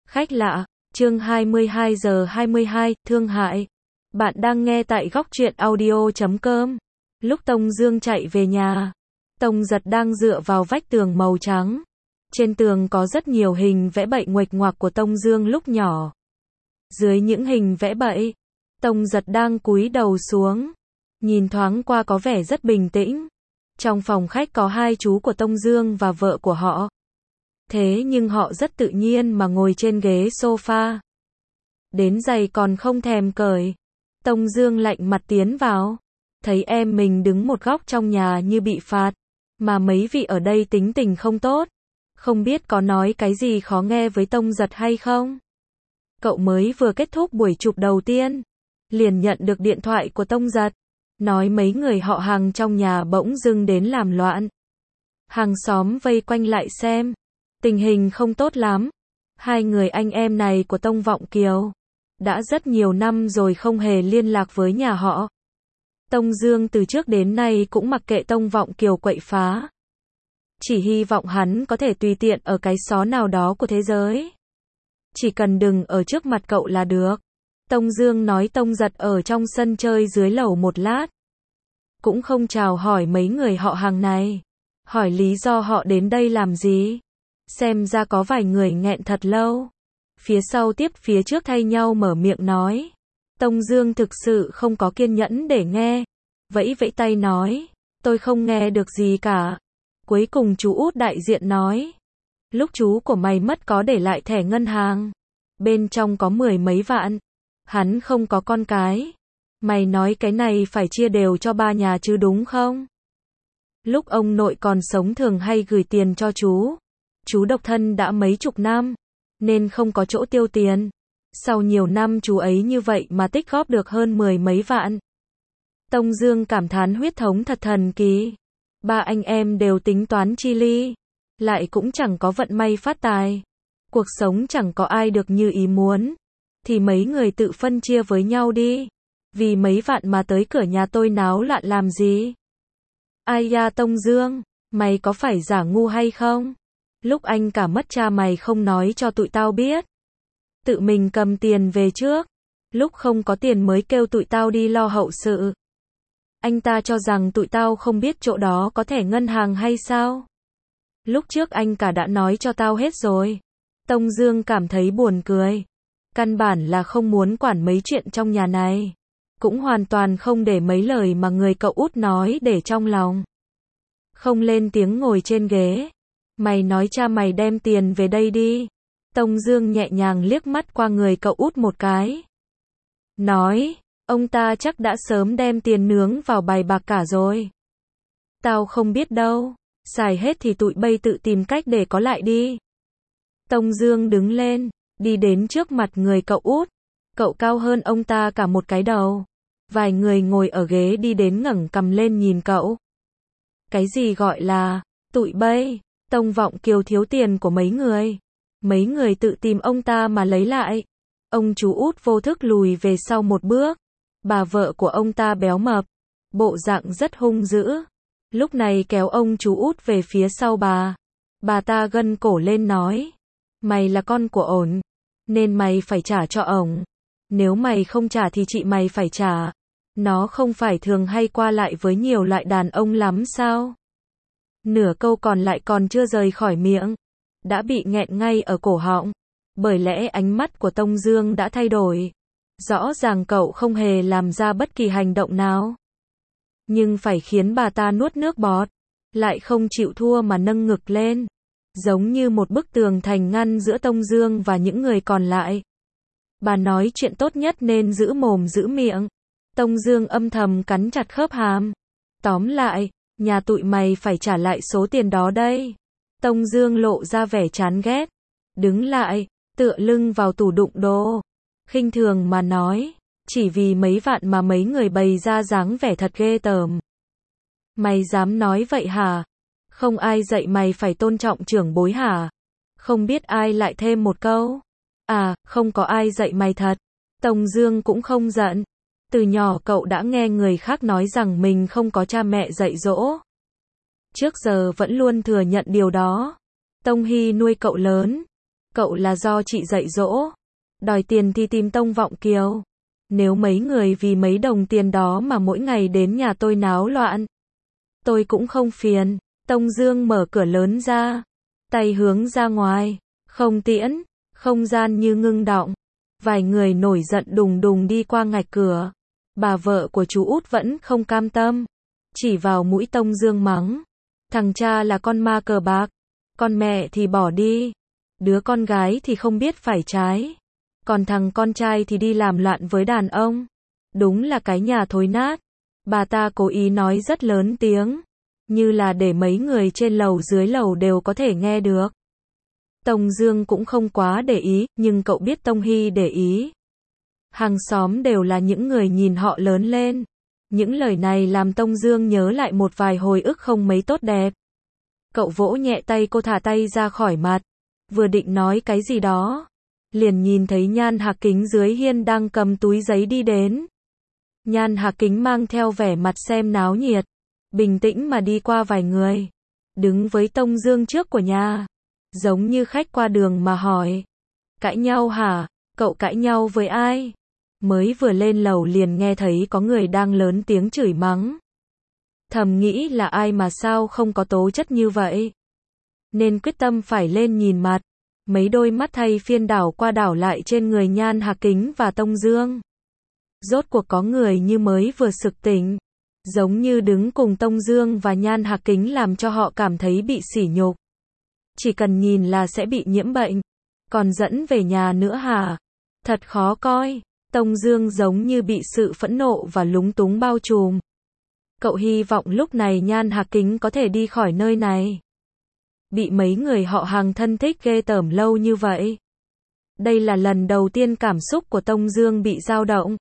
Khách lạ, chương 22 giờ 22, thương hại. Bạn đang nghe tại góc truyện audio.com. Lúc Tông Dương chạy về nhà, Tông Giật đang dựa vào vách tường màu trắng. Trên tường có rất nhiều hình vẽ bậy nguệch ngoạc của Tông Dương lúc nhỏ. Dưới những hình vẽ bậy, Tông Giật đang cúi đầu xuống, nhìn thoáng qua có vẻ rất bình tĩnh. Trong phòng khách có hai chú của Tông Dương và vợ của họ. Thế nhưng họ rất tự nhiên mà ngồi trên ghế sofa. Đến giày còn không thèm cởi. Tông Dương lạnh mặt tiến vào. Thấy em mình đứng một góc trong nhà như bị phạt. Mà mấy vị ở đây tính tình không tốt. Không biết có nói cái gì khó nghe với Tông Giật hay không? Cậu mới vừa kết thúc buổi chụp đầu tiên. Liền nhận được điện thoại của Tông Giật. Nói mấy người họ hàng trong nhà bỗng dưng đến làm loạn. Hàng xóm vây quanh lại xem. Tình hình không tốt lắm. Hai người anh em này của Tông Vọng Kiều đã rất nhiều năm rồi không hề liên lạc với nhà họ. Tông Dương từ trước đến nay cũng mặc kệ Tông Vọng Kiều quậy phá. Chỉ hy vọng hắn có thể tùy tiện ở cái xó nào đó của thế giới. Chỉ cần đừng ở trước mặt cậu là được. Tông Dương nói Tông Giật ở trong sân chơi dưới lầu một lát. Cũng không chào hỏi mấy người họ hàng này. Hỏi lý do họ đến đây làm gì. Xem ra có vài người nghẹn thật lâu. Phía sau tiếp phía trước thay nhau mở miệng nói. Tông Dương thực sự không có kiên nhẫn để nghe. Vẫy vẫy tay nói. Tôi không nghe được gì cả. Cuối cùng chú út đại diện nói. Lúc chú của mày mất có để lại thẻ ngân hàng. Bên trong có 10 mấy vạn. Hắn không có con cái. Mày nói cái này phải chia đều cho ba nhà chứ đúng không? Lúc ông nội còn sống thường hay gửi tiền cho chú. Chú độc thân đã mấy chục năm, nên không có chỗ tiêu tiền. Sau nhiều năm chú ấy như vậy mà tích góp được hơn 10 mấy vạn. Tông Dương cảm thán huyết thống thật thần kỳ. Ba anh em đều tính toán chi ly. Lại cũng chẳng có vận may phát tài. Cuộc sống chẳng có ai được như ý muốn. Thì mấy người tự phân chia với nhau đi. Vì mấy vạn mà tới cửa nhà tôi náo loạn làm gì? Ai da Tông Dương, mày có phải giả ngu hay không? Lúc anh cả mất cha mày không nói cho tụi tao biết. Tự mình cầm tiền về trước. Lúc không có tiền mới kêu tụi tao đi lo hậu sự. Anh ta cho rằng tụi tao không biết chỗ đó có thẻ ngân hàng hay sao? Lúc trước anh cả đã nói cho tao hết rồi. Tông Dương cảm thấy buồn cười. Căn bản là không muốn quản mấy chuyện trong nhà này. Cũng hoàn toàn không để mấy lời mà người cậu út nói để trong lòng. Không lên tiếng ngồi trên ghế. Mày nói cha mày đem tiền về đây đi. Tông Dương nhẹ nhàng liếc mắt qua người cậu út một cái. Nói, ông ta chắc đã sớm đem tiền nướng vào bài bạc cả rồi. Tao không biết đâu. Xài hết thì tụi bay tự tìm cách để có lại đi. Tông Dương đứng lên, đi đến trước mặt người cậu út. Cậu cao hơn ông ta cả một cái đầu. Vài người ngồi ở ghế đi đến ngẩng cằm lên nhìn cậu. Cái gì gọi là tụi bay? Tông Vọng Kiều thiếu tiền của mấy người. Mấy người tự tìm ông ta mà lấy lại. Ông chú út vô thức lùi về sau một bước. Bà vợ của ông ta béo mập. Bộ dạng rất hung dữ. Lúc này kéo ông chú út về phía sau bà. Bà ta gân cổ lên nói. Mày là con của ổn. Nên mày phải trả cho ổng. Nếu mày không trả thì chị mày phải trả. Nó không phải thường hay qua lại với nhiều loại đàn ông lắm sao? Nửa câu còn lại còn chưa rời khỏi miệng. Đã bị nghẹn ngay ở cổ họng. Bởi lẽ ánh mắt của Tông Dương đã thay đổi. Rõ ràng cậu không hề làm ra bất kỳ hành động nào. Nhưng phải khiến bà ta nuốt nước bọt. Lại không chịu thua mà nâng ngực lên. Giống như một bức tường thành ngăn giữa Tông Dương và những người còn lại. Bà nói chuyện tốt nhất nên giữ mồm giữ miệng. Tông Dương âm thầm cắn chặt khớp hàm. Tóm lại, nhà tụi mày phải trả lại số tiền đó đây. Tông Dương lộ ra vẻ chán ghét. Đứng lại, tựa lưng vào tủ đựng đồ. Khinh thường mà nói. Chỉ vì mấy vạn mà mấy người bày ra dáng vẻ thật ghê tởm. Mày dám nói vậy hả? Không ai dạy mày phải tôn trọng trưởng bối hả? Không biết ai lại thêm một câu. À, không có ai dạy mày thật. Tông Dương cũng không giận. Từ nhỏ cậu đã nghe người khác nói rằng mình không có cha mẹ dạy dỗ. Trước giờ vẫn luôn thừa nhận điều đó. Tông Hy nuôi cậu lớn. Cậu là do chị dạy dỗ. Đòi tiền thì tìm Tông Vọng Kiều. Nếu mấy người vì mấy đồng tiền đó mà mỗi ngày đến nhà tôi náo loạn, tôi cũng không phiền. Tông Dương mở cửa lớn ra, tay hướng ra ngoài, không tiễn, không gian như ngưng động. Vài người nổi giận đùng đùng đi qua ngạch cửa. Bà vợ của chú út vẫn không cam tâm, chỉ vào mũi Tông Dương mắng. Thằng cha là con ma cờ bạc, con mẹ thì bỏ đi. Đứa con gái thì không biết phải trái. Còn thằng con trai thì đi làm loạn với đàn ông. Đúng là cái nhà thối nát. Bà ta cố ý nói rất lớn tiếng, như là để mấy người trên lầu dưới lầu đều có thể nghe được. Tông Dương cũng không quá để ý, nhưng cậu biết Tông Hy để ý. Hàng xóm đều là những người nhìn họ lớn lên. Những lời này làm Tông Dương nhớ lại một vài hồi ức không mấy tốt đẹp. Cậu vỗ nhẹ tay cô, thả tay ra khỏi mặt. Vừa định nói cái gì đó, liền nhìn thấy Nhan Hạc Kính dưới hiên đang cầm túi giấy đi đến. Nhan Hạc Kính mang theo vẻ mặt xem náo nhiệt, bình tĩnh mà đi qua vài người, đứng với Tông Dương trước của nhà, giống như khách qua đường mà hỏi. Cãi nhau hả? Cậu cãi nhau với ai? Mới vừa lên lầu liền nghe thấy có người đang lớn tiếng chửi mắng. Thầm nghĩ là ai mà sao không có tố chất như vậy. Nên quyết tâm phải lên nhìn mặt. Mấy đôi mắt thay phiên đảo qua đảo lại trên người Nhan Hạc Kính và Tông Dương. Rốt cuộc có người như mới vừa sực tỉnh, giống như đứng cùng Tông Dương và Nhan Hạc Kính làm cho họ cảm thấy bị sỉ nhục. Chỉ cần nhìn là sẽ bị nhiễm bệnh, còn dẫn về nhà nữa hả? Thật khó coi. Tông Dương giống như bị sự phẫn nộ và lúng túng bao trùm. Cậu hy vọng lúc này Nhan Hạc Kính có thể đi khỏi nơi này. Bị mấy người họ hàng thân thích ghê tởm lâu như vậy. Đây là lần đầu tiên cảm xúc của Tông Dương bị dao động.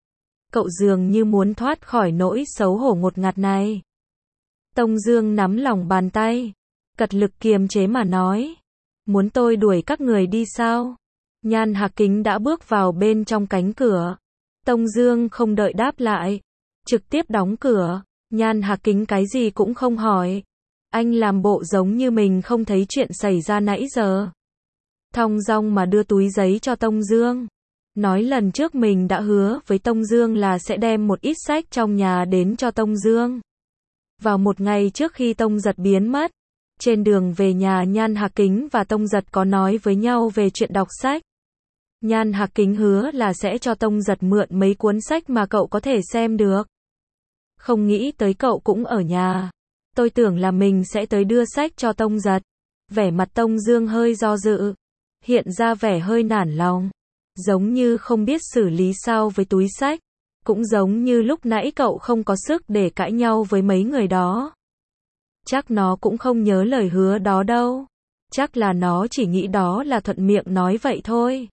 Cậu dường như muốn thoát khỏi nỗi xấu hổ ngột ngạt này. Tông Dương nắm lòng bàn tay, cật lực kiềm chế mà nói. Muốn tôi đuổi các người đi sao? Nhan Hạc Kính đã bước vào bên trong cánh cửa. Tông Dương không đợi đáp lại, trực tiếp đóng cửa. Nhan Hạc Kính cái gì cũng không hỏi. Anh làm bộ giống như mình không thấy chuyện xảy ra nãy giờ. Thong dong mà đưa túi giấy cho Tông Dương. Nói lần trước mình đã hứa với Tông Dương là sẽ đem một ít sách trong nhà đến cho Tông Dương. Vào một ngày trước khi Tông Giật biến mất, trên đường về nhà Nhan Hạc Kính và Tông Giật có nói với nhau về chuyện đọc sách. Nhan Hạc Kính hứa là sẽ cho Tông Giật mượn mấy cuốn sách mà cậu có thể xem được. Không nghĩ tới cậu cũng ở nhà. Tôi tưởng là mình sẽ tới đưa sách cho Tông Giật. Vẻ mặt Tông Dương hơi do dự, hiện ra vẻ hơi nản lòng, giống như không biết xử lý sao với túi sách, cũng giống như lúc nãy cậu không có sức để cãi nhau với mấy người đó. Chắc nó cũng không nhớ lời hứa đó đâu. Chắc là nó chỉ nghĩ đó là thuận miệng nói vậy thôi.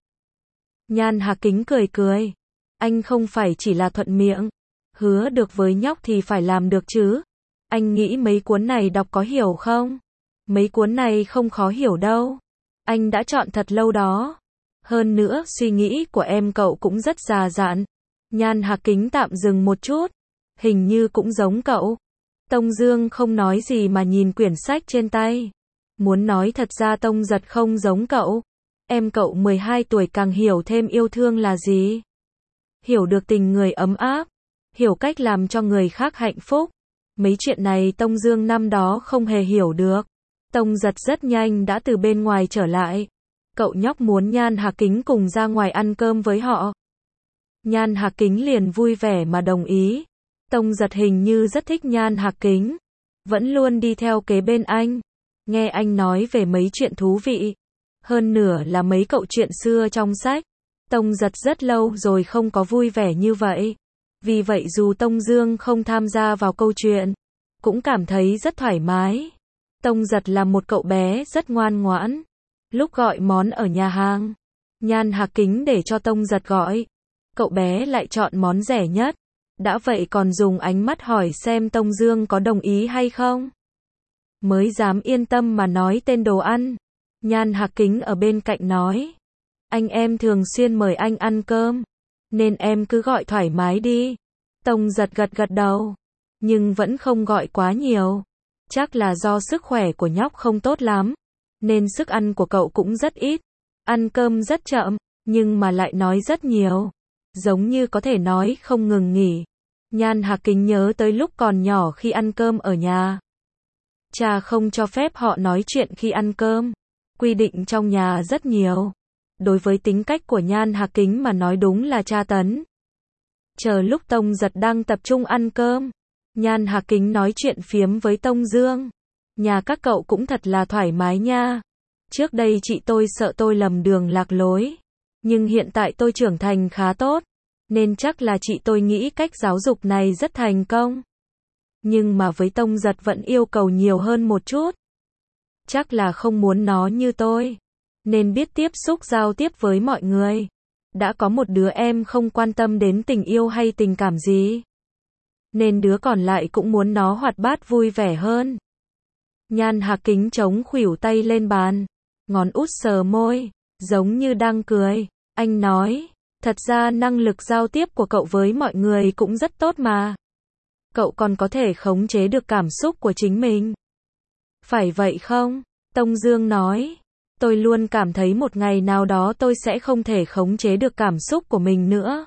Nhan Hạc Kính cười cười. Anh không phải chỉ là thuận miệng. Hứa được với nhóc thì phải làm được chứ. Anh nghĩ mấy cuốn này đọc có hiểu không? Mấy cuốn này không khó hiểu đâu. Anh đã chọn thật lâu đó. Hơn nữa, suy nghĩ của em cậu cũng rất già dặn. Nhan Hạc Kính tạm dừng một chút. Hình như cũng giống cậu. Tông Dương không nói gì mà nhìn quyển sách trên tay. Muốn nói thật ra Tông Giật không giống cậu. Em cậu 12 tuổi càng hiểu thêm yêu thương là gì. Hiểu được tình người ấm áp. Hiểu cách làm cho người khác hạnh phúc. Mấy chuyện này Tông Dương năm đó không hề hiểu được. Tông Giật rất nhanh đã từ bên ngoài trở lại. Cậu nhóc muốn Nhan Hạc Kính cùng ra ngoài ăn cơm với họ. Nhan Hạc Kính liền vui vẻ mà đồng ý. Tông Giật hình như rất thích Nhan Hạc Kính, vẫn luôn đi theo kế bên anh, nghe anh nói về mấy chuyện thú vị, hơn nửa là mấy cậu chuyện xưa trong sách. Tông Giật rất lâu rồi không có vui vẻ như vậy. Vì vậy dù Tông Dương không tham gia vào câu chuyện, cũng cảm thấy rất thoải mái. Tông Giật là một cậu bé rất ngoan ngoãn. Lúc gọi món ở nhà hàng, Nhan Hạc Kính để cho Tông Giật gọi. Cậu bé lại chọn món rẻ nhất. Đã vậy còn dùng ánh mắt hỏi xem Tông Dương có đồng ý hay không. Mới dám yên tâm mà nói tên đồ ăn. Nhan Hạc Kính ở bên cạnh nói. Anh em thường xuyên mời anh ăn cơm, nên em cứ gọi thoải mái đi. Tông Giật gật gật đầu, nhưng vẫn không gọi quá nhiều. Chắc là do sức khỏe của nhóc không tốt lắm, nên sức ăn của cậu cũng rất ít. Ăn cơm rất chậm, nhưng mà lại nói rất nhiều. Giống như có thể nói không ngừng nghỉ. Nhan Hạc Kính nhớ tới lúc còn nhỏ khi ăn cơm ở nhà. Cha không cho phép họ nói chuyện khi ăn cơm. Quy định trong nhà rất nhiều. Đối với tính cách của Nhan Hạc Kính mà nói đúng là tra tấn. Chờ lúc Tông Giật đang tập trung ăn cơm, Nhan Hạc Kính nói chuyện phiếm với Tông Dương. Nhà các cậu cũng thật là thoải mái nha. Trước đây chị tôi sợ tôi lầm đường lạc lối. Nhưng hiện tại tôi trưởng thành khá tốt. Nên chắc là chị tôi nghĩ cách giáo dục này rất thành công. Nhưng mà với Tông Giật vẫn yêu cầu nhiều hơn một chút. Chắc là không muốn nó như tôi. Nên biết tiếp xúc giao tiếp với mọi người. Đã có một đứa em không quan tâm đến tình yêu hay tình cảm gì. Nên đứa còn lại cũng muốn nó hoạt bát vui vẻ hơn. Nhan Hạc Kính chống khuỷu tay lên bàn. Ngón út sờ môi. Giống như đang cười. Anh nói. Thật ra năng lực giao tiếp của cậu với mọi người cũng rất tốt mà. Cậu còn có thể khống chế được cảm xúc của chính mình. Phải vậy không? Tông Dương nói. Tôi luôn cảm thấy một ngày nào đó tôi sẽ không thể khống chế được cảm xúc của mình nữa.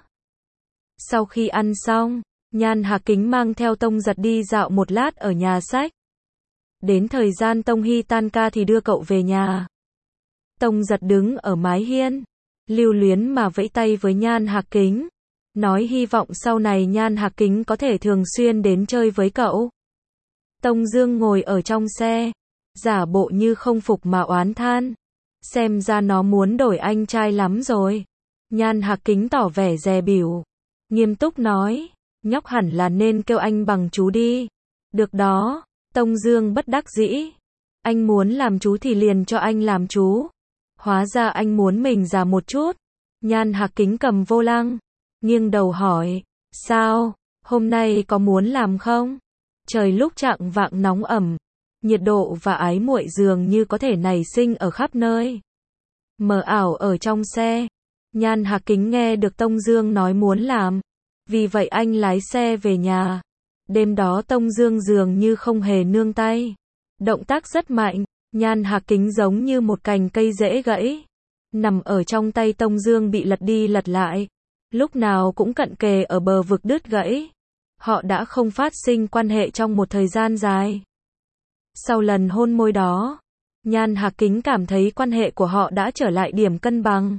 Sau khi ăn xong, Nhan Hạc Kính mang theo Tông Giật đi dạo một lát ở nhà sách. Đến thời gian Tông Hy tan ca thì đưa cậu về nhà. Tông Giật đứng ở mái hiên, lưu luyến mà vẫy tay với Nhan Hạc Kính. Nói hy vọng sau này Nhan Hạc Kính có thể thường xuyên đến chơi với cậu. Tông Dương ngồi ở trong xe, giả bộ như không phục mà oán than. Xem ra nó muốn đổi anh trai lắm rồi. Nhan Hạc Kính tỏ vẻ dè bỉu. Nghiêm túc nói, nhóc hẳn là nên kêu anh bằng chú đi. Được đó, Tông Dương bất đắc dĩ. Anh muốn làm chú thì liền cho anh làm chú. Hóa ra anh muốn mình già một chút. Nhan Hạc Kính cầm vô lăng, nghiêng đầu hỏi, sao, hôm nay có muốn làm không? Trời lúc chạng vạng nóng ẩm, nhiệt độ và ái muội dường như có thể nảy sinh ở khắp nơi. Mờ ảo ở trong xe, Nhan Hạc Kính nghe được Tông Dương nói muốn làm, vì vậy anh lái xe về nhà. Đêm đó Tông Dương dường như không hề nương tay, động tác rất mạnh, Nhan Hạc Kính giống như một cành cây dễ gãy, nằm ở trong tay Tông Dương bị lật đi lật lại, lúc nào cũng cận kề ở bờ vực đứt gãy. Họ đã không phát sinh quan hệ trong một thời gian dài. Sau lần hôn môi đó, Nhan Hạc Kính cảm thấy quan hệ của họ đã trở lại điểm cân bằng.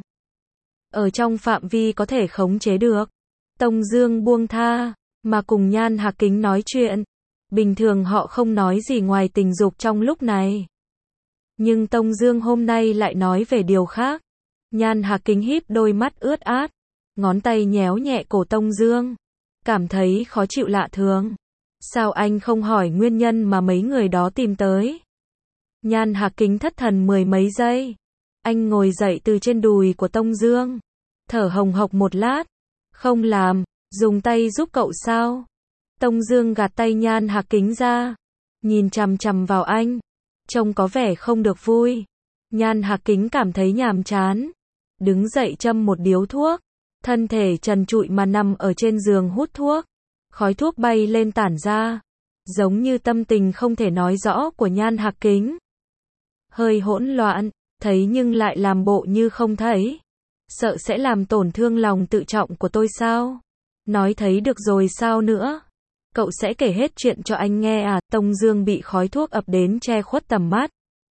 Ở trong phạm vi có thể khống chế được. Tông Dương buông tha, mà cùng Nhan Hạc Kính nói chuyện. Bình thường họ không nói gì ngoài tình dục trong lúc này. Nhưng Tông Dương hôm nay lại nói về điều khác. Nhan Hạc Kính híp đôi mắt ướt át, ngón tay nhéo nhẹ cổ Tông Dương. Cảm thấy khó chịu lạ thường. Sao anh không hỏi nguyên nhân mà mấy người đó tìm tới? Nhan Hạc Kính thất thần mười mấy giây. Anh ngồi dậy từ trên đùi của Tông Dương, thở hồng hộc một lát. Không làm, dùng tay giúp cậu sao? Tông Dương gạt tay Nhan Hạc Kính ra, nhìn chằm chằm vào anh, trông có vẻ không được vui. Nhan Hạc Kính cảm thấy nhàm chán, đứng dậy châm một điếu thuốc, thân thể trần trụi mà nằm ở trên giường hút thuốc. Khói thuốc bay lên tản ra, giống như tâm tình không thể nói rõ của Nhan Hạc Kính. Hơi hỗn loạn, thấy nhưng lại làm bộ như không thấy. Sợ sẽ làm tổn thương lòng tự trọng của tôi sao? Nói thấy được rồi sao nữa? Cậu sẽ kể hết chuyện cho anh nghe à? Tông Dương bị khói thuốc ập đến che khuất tầm mắt.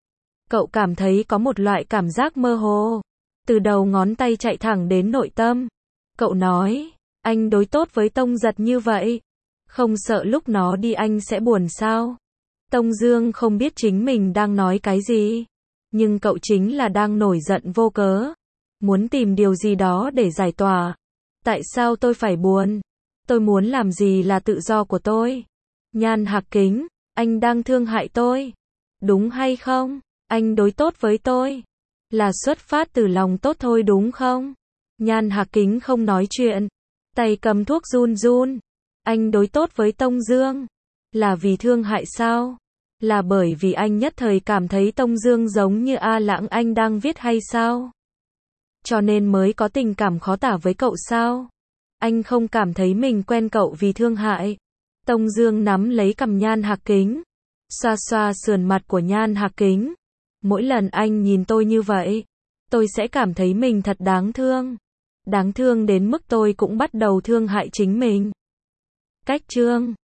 Cậu cảm thấy có một loại cảm giác mơ hồ, từ đầu ngón tay chạy thẳng đến nội tâm. Cậu nói, anh đối tốt với Tông Giật như vậy, không sợ lúc nó đi anh sẽ buồn sao? Tông Dương không biết chính mình đang nói cái gì, nhưng cậu chính là đang nổi giận vô cớ, muốn tìm điều gì đó để giải tỏa. Tại sao tôi phải buồn? Tôi muốn làm gì là tự do của tôi. Nhan Hạc Kính, anh đang thương hại tôi, đúng hay không? Anh đối tốt với tôi là xuất phát từ lòng tốt thôi đúng không? Nhan Hạc Kính không nói chuyện, tay cầm thuốc run run. Anh đối tốt với Tông Dương là vì thương hại sao? Là bởi vì anh nhất thời cảm thấy Tông Dương giống như A Lãng anh đang viết hay sao? Cho nên mới có tình cảm khó tả với cậu sao? Anh không cảm thấy mình quen cậu vì thương hại. Tông Dương nắm lấy cằm Nhan Hạc Kính, xoa xoa sườn mặt của Nhan Hạc Kính. Mỗi lần anh nhìn tôi như vậy, tôi sẽ cảm thấy mình thật đáng thương. Đáng thương đến mức tôi cũng bắt đầu thương hại chính mình. Cách chương